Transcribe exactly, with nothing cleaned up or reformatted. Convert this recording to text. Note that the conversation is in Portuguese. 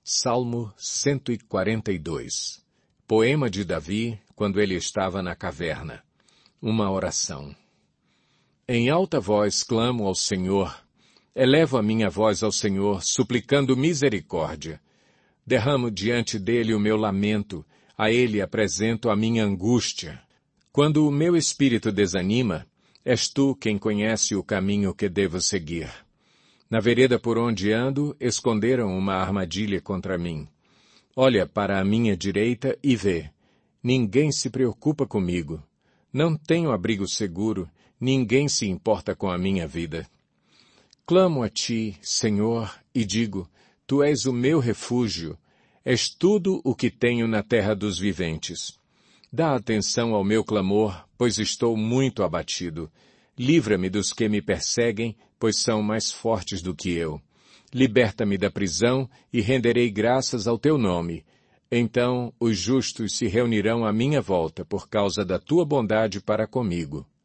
Salmo cento e quarenta e dois. Poema de Davi, quando ele estava na caverna. Uma oração. Em alta voz clamo ao Senhor, elevo a minha voz ao Senhor, suplicando misericórdia. Derramo diante dele o meu lamento, a ele apresento a minha angústia. Quando o meu espírito desanima, és tu quem conhece o caminho que devo seguir. Na vereda por onde ando, esconderam uma armadilha contra mim. Olha para a minha direita e vê. Ninguém se preocupa comigo. Não tenho abrigo seguro, ninguém se importa com a minha vida. Clamo a ti, Senhor, e digo, tu és o meu refúgio, és tudo o que tenho na terra dos viventes. Dá atenção ao meu clamor, pois estou muito abatido. Livra-me dos que me perseguem, pois são mais fortes do que eu. Liberta-me da prisão e renderei graças ao teu nome. Então os justos se reunirão à minha volta por causa da tua bondade para comigo.